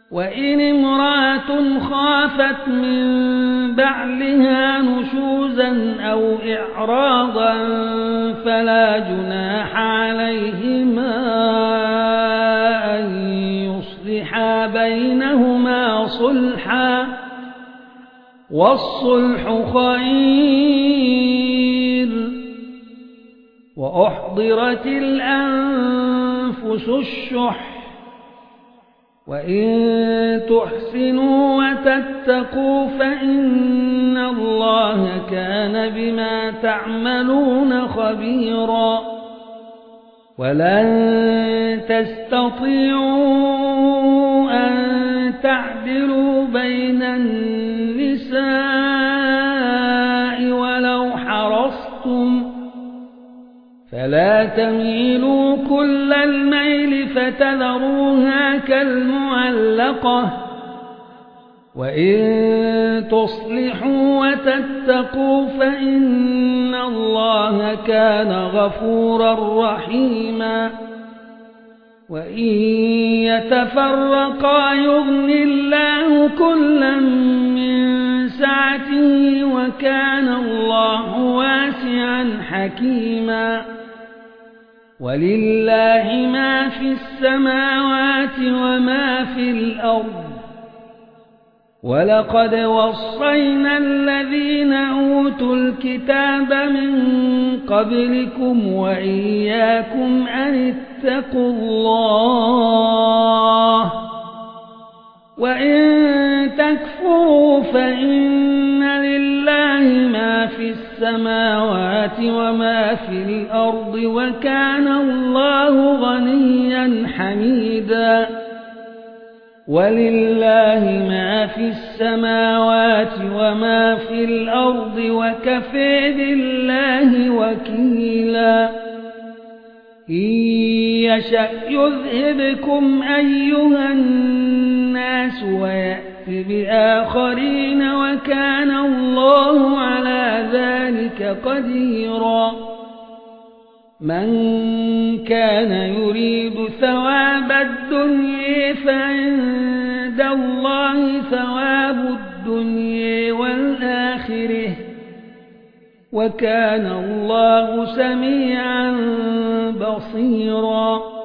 وإن امرأة خافت من بعلها نشوزا أو إعراضا فلا جناح عليهما أن يصلحا بينهما صلحا والصلح خير. وأحضرت الأنفس الشح وإن تحسنوا وتتقوا فإن الله كان بما تعملون خبيرا. ولن تستطيعوا أن تعدلوا بين النساء ولو حرصتم فلا تميلوا كل الميل فتذروها كالمعلقة. وإن تصلحوا وتتقوا فإن الله كان غفورا رحيما. وإن يتفرقا يغن الله كلا من سعته وكان الله واسعا حكيما. ولله ما في السماوات وما في الأرض. ولقد وصينا الذين أوتوا الكتاب من قبلكم وإياكم أن اتقوا الله وإن تكفروا فإن لله ما في السماوات وما في الأرض وكان الله غنيا حميدا. ولله ما في السماوات وما في الأرض وكفى بالله وكيلا. إن يشأ يذهبكم أيها الناس ويأت بآخرين وكان الله على ذلك قديرا. من كان يريد ثواب الدنيا فعند الله ثواب الدنيا والآخرة وكان الله سميعا بصيرا.